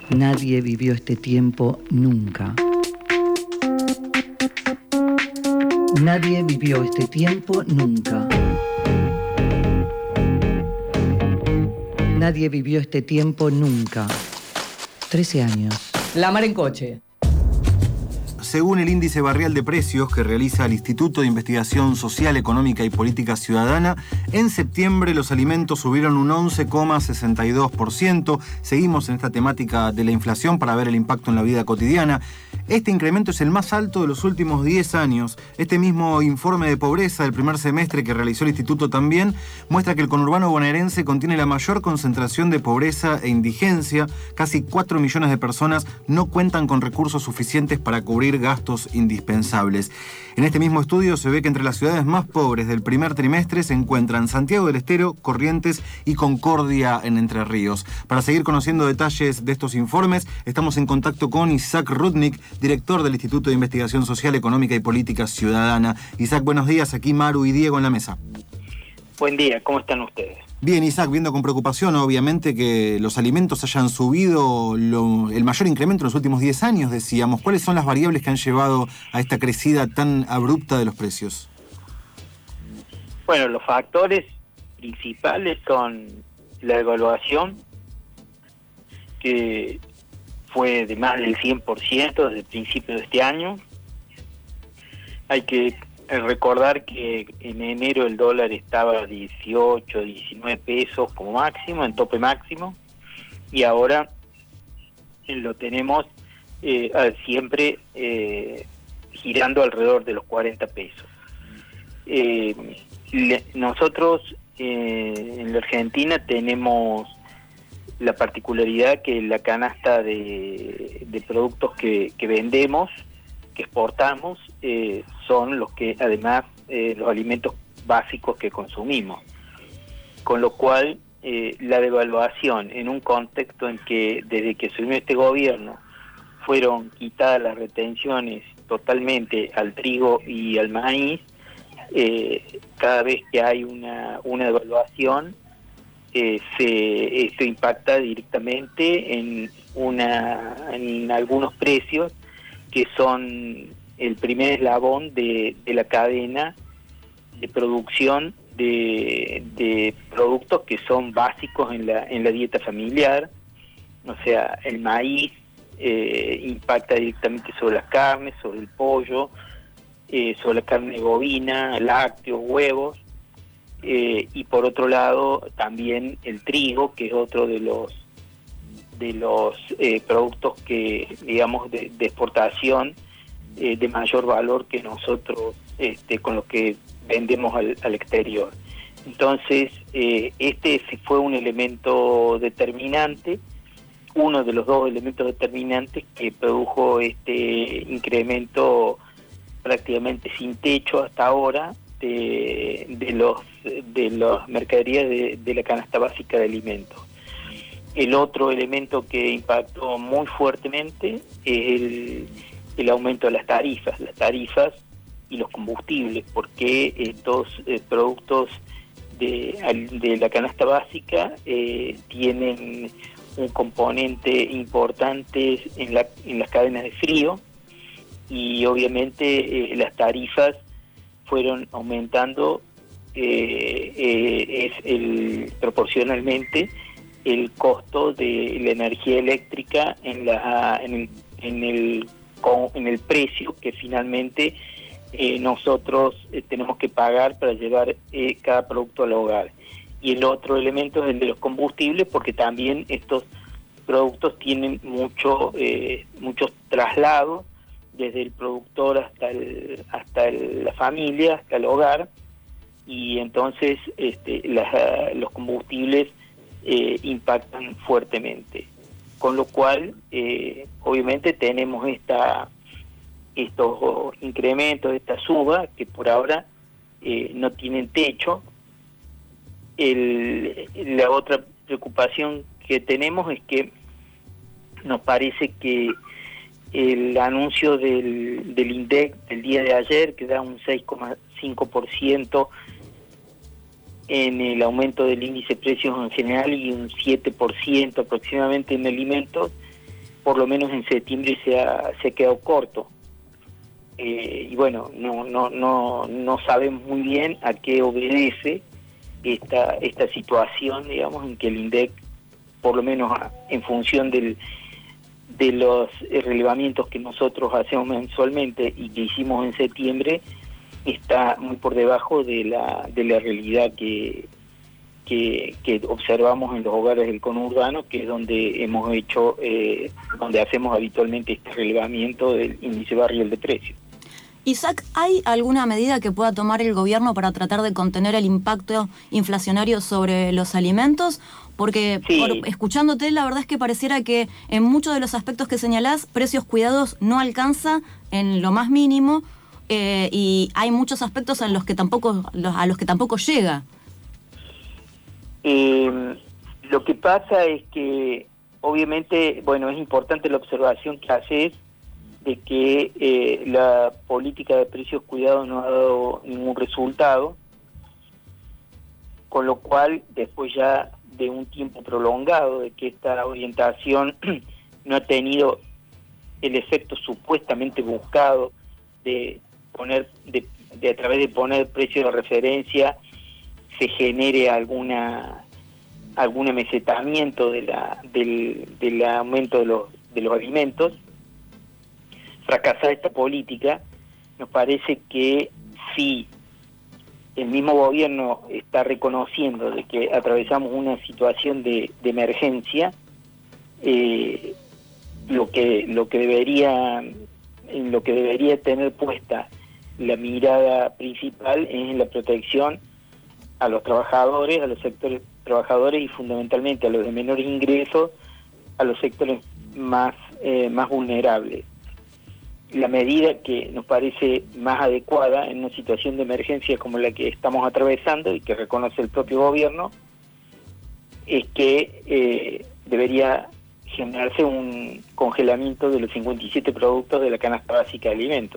Nadie vivió este tiempo nunca. Nadie vivió este tiempo nunca. Nadie vivió este tiempo nunca. 13 años. La mar en coche. Según el índice barrial de precios que realiza el Instituto de Investigación Social, Económica y Política Ciudadana, en septiembre los alimentos subieron un 11,62%. Seguimos en esta temática de la inflación para ver el impacto en la vida cotidiana. Este incremento es el más alto de los últimos 10 años. Este mismo informe de pobreza del primer semestre que realizó el Instituto también muestra que el conurbano bonaerense contiene la mayor concentración de pobreza e indigencia. Casi 4 millones de personas no cuentan con recursos suficientes para cubrir gastos indispensables. En este mismo estudio se ve que entre las ciudades más pobres del primer trimestre se encuentran Santiago del Estero, Corrientes y Concordia en Entre Ríos. Para seguir conociendo detalles de estos informes, estamos en contacto con Isaac Rudnick, director del Instituto de Investigación Social, Económica y Política Ciudadana. Isaac, buenos días. Aquí Maru y Diego en la mesa. Buen día, ¿cómo están ustedes? Bien, Isaac, viendo con preocupación, obviamente, que los alimentos hayan subido el mayor incremento en los últimos 10 años, decíamos. ¿Cuáles son las variables que han llevado a esta crecida tan abrupta de los precios? Bueno, los factores principales son la devaluación, que fue de más del 100% desde el principio de este año. Hay que recordar que en enero el dólar estaba a 18, 19 pesos como máximo, en tope máximo, y ahora lo tenemos siempre girando alrededor de los 40 pesos. Nosotros en la Argentina tenemos la particularidad que la canasta de productos que vendemos, que exportamos, son los que además los alimentos básicos que consumimos, con lo cual la devaluación en un contexto en que desde que asumió este gobierno fueron quitadas las retenciones totalmente al trigo y al maíz, cada vez que hay una devaluación esto impacta directamente en algunos precios que son el primer eslabón de la cadena de producción de productos que son básicos en la dieta familiar. O sea, el maíz impacta directamente sobre las carnes, sobre el pollo, sobre la carne bovina, lácteos, huevos, y por otro lado también el trigo, que es otro de los productos que, digamos, de exportación de mayor valor que nosotros con los que vendemos al exterior. Entonces, este fue un elemento determinante, uno de los dos elementos determinantes que produjo este incremento prácticamente sin techo hasta ahora de las mercaderías de la canasta básica de alimentos. El otro elemento que impactó muy fuertemente es el aumento de las tarifas y los combustibles, porque estos productos de la canasta básica tienen un componente importante en las cadenas de frío, y obviamente las tarifas fueron aumentando proporcionalmente el costo de la energía eléctrica en el precio que finalmente nosotros tenemos que pagar para llevar cada producto al hogar. Y el otro elemento es el de los combustibles, porque también estos productos tienen muchos traslados desde el productor hasta la familia, hasta el hogar, y entonces los combustibles impactan fuertemente, con lo cual obviamente tenemos estos incrementos, esta suba que por ahora no tienen techo. La otra preocupación que tenemos es que nos parece que el anuncio del INDEC del día de ayer, que da un 6,5% en el aumento del índice de precios en general y un 7% aproximadamente en alimentos, por lo menos en septiembre se ha quedado corto. Y bueno, no sabemos muy bien a qué obedece esta situación, digamos, en que el INDEC, por lo menos en función de los relevamientos que nosotros hacemos mensualmente y que hicimos en septiembre, está muy por debajo de la realidad que observamos en los hogares del conurbano, que es donde donde hacemos habitualmente este relevamiento del índice barrial de precios. Isaac, ¿hay alguna medida que pueda tomar el gobierno para tratar de contener el impacto inflacionario sobre los alimentos? Porque sí, escuchándote, la verdad es que pareciera que en muchos de los aspectos que señalás, Precios Cuidados no alcanza en lo más mínimo, y hay muchos aspectos a los que tampoco llega. Lo que pasa es que, obviamente, bueno, es importante la observación que haces de que la política de precios cuidados no ha dado ningún resultado, con lo cual, después ya de un tiempo prolongado de que esta orientación no ha tenido el efecto supuestamente buscado de poner, de a través de poner precios de referencia, se genere algún amesetamiento del aumento de los alimentos. Fracasar esta política, nos parece que si el mismo gobierno está reconociendo de que atravesamos una situación de emergencia, lo que debería tener puesta la mirada principal es en la protección a los trabajadores, a los sectores trabajadores y fundamentalmente a los de menores ingresos, a los sectores más vulnerables. La medida que nos parece más adecuada en una situación de emergencia como la que estamos atravesando y que reconoce el propio gobierno es que debería generarse un congelamiento de los 57 productos de la canasta básica de alimentos.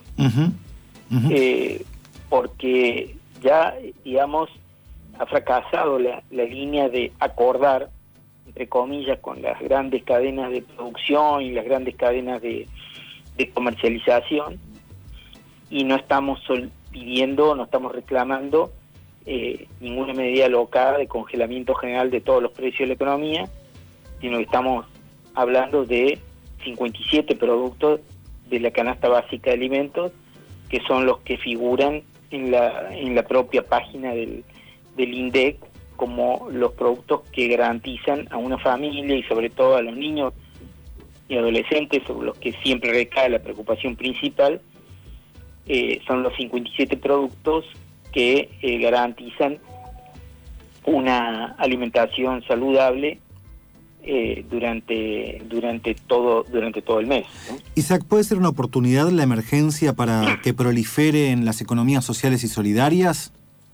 Porque ya, digamos, ha fracasado la línea de acordar, entre comillas, con las grandes cadenas de producción y las grandes cadenas de comercialización, y no estamos pidiendo, no estamos reclamando ninguna medida local de congelamiento general de todos los precios de la economía, sino que estamos hablando de 57 productos de la canasta básica de alimentos, que son los que figuran en la propia página del INDEC como los productos que garantizan a una familia y sobre todo a los niños y adolescentes, sobre los que siempre recae la preocupación principal. Son los 57 productos que garantizan una alimentación saludable durante todo el mes, ¿no? Isaac, ¿puede ser una oportunidad la emergencia para que proliferen las economías sociales y solidarias?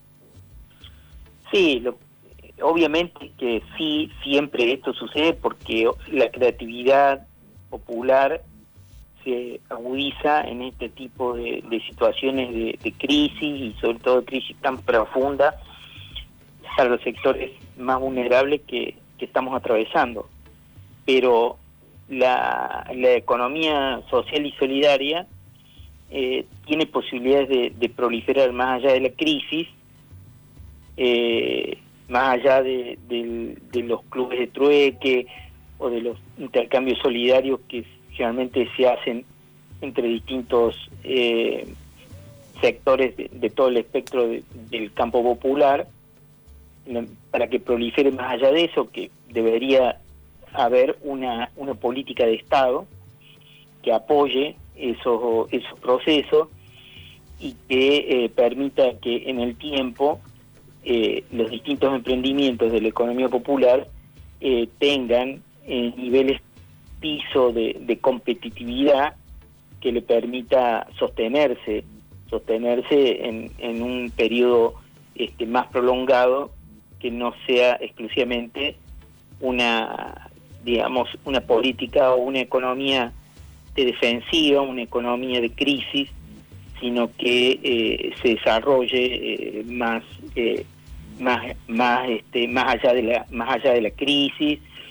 Sí, obviamente que sí, siempre esto sucede porque la creatividad popular se agudiza en este tipo de situaciones de crisis, y sobre todo de crisis tan profunda para los sectores más vulnerables que estamos atravesando. Pero la economía social y solidaria tiene posibilidades de proliferar más allá de la crisis, más allá de los clubes de trueque o de los intercambios solidarios que generalmente se hacen entre distintos sectores de todo el espectro del campo popular. Para que prolifere más allá de eso, que debería haber una política de Estado que apoye esos procesos y que permita que en el tiempo los distintos emprendimientos de la economía popular tengan niveles piso de competitividad que le permita sostenerse en un periodo más prolongado, que no sea exclusivamente una política o una economía de defensiva, una economía de crisis, sino que se desarrolle más allá de la crisis,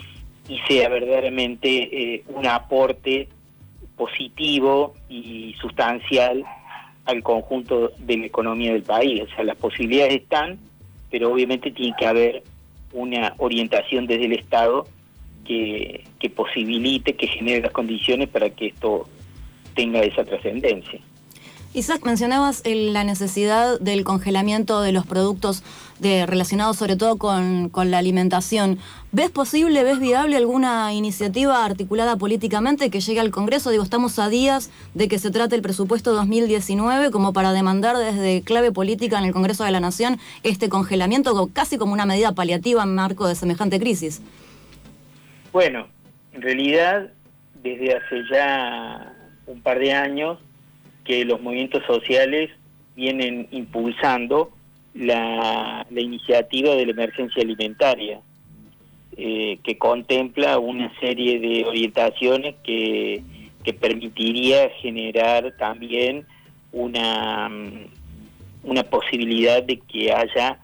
y sea verdaderamente un aporte positivo y sustancial al conjunto de la economía del país. O sea, las posibilidades están, pero obviamente tiene que haber una orientación desde el Estado que posibilite, que genere las condiciones para que esto tenga esa trascendencia. Isaac, mencionabas la necesidad del congelamiento de los productos relacionados sobre todo con la alimentación. ¿Ves posible, ves viable alguna iniciativa articulada políticamente que llegue al Congreso? Digo, estamos a días de que se trate el presupuesto 2019 como para demandar desde clave política en el Congreso de la Nación este congelamiento casi como una medida paliativa en marco de semejante crisis. Bueno, en realidad desde hace ya un par de años que los movimientos sociales vienen impulsando la iniciativa de la emergencia alimentaria, que contempla una serie de orientaciones que permitiría generar también una posibilidad de que haya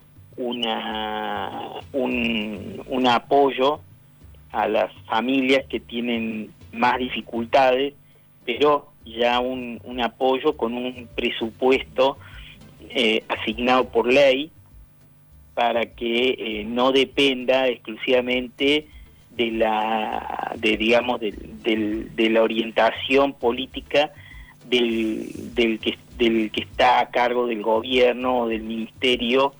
un apoyo a las familias que tienen más dificultades, pero ya un apoyo con un presupuesto asignado por ley para que no dependa exclusivamente de la orientación política del que está a cargo del gobierno o del ministerio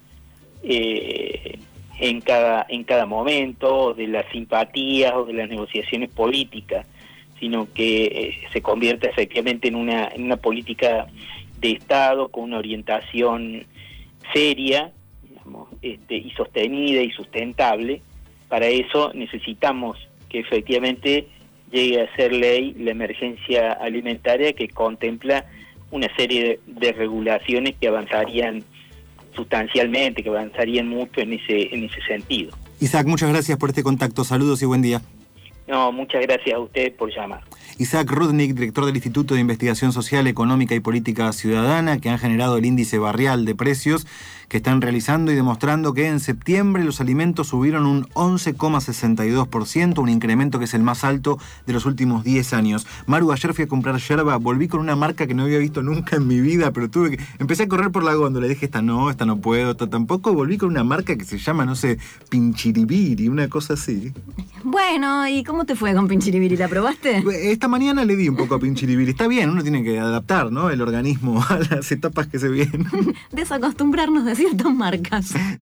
en cada momento, de las simpatías o de las negociaciones políticas, sino que se convierta efectivamente en una política de Estado con una orientación seria, digamos, y sostenida y sustentable. Para eso necesitamos que efectivamente llegue a ser ley la emergencia alimentaria, que contempla una serie de regulaciones que avanzarían sustancialmente, que avanzarían mucho en ese sentido. Isaac, muchas gracias por este contacto. Saludos y buen día. No, muchas gracias a ustedes por llamar. Isaac Rudnick, director del Instituto de Investigación Social, Económica y Política Ciudadana, que han generado el índice barrial de precios que están realizando y demostrando que en septiembre los alimentos subieron un 11,62%, un incremento que es el más alto de los últimos 10 años. Maru, ayer fui a comprar yerba, volví con una marca que no había visto nunca en mi vida, pero empecé a correr por la góndola, dije, esta no puedo, tampoco. Volví con una marca que se llama, no sé, Pinchiribiri, una cosa así. Bueno, ¿y cómo te fue con Pinchiribiri? ¿La probaste? Esta mañana le di un poco a Pinchiribiri. Está bien, uno tiene que adaptar, ¿no?, el organismo a las etapas que se vienen. Desacostumbrarnos de ciertas marcas.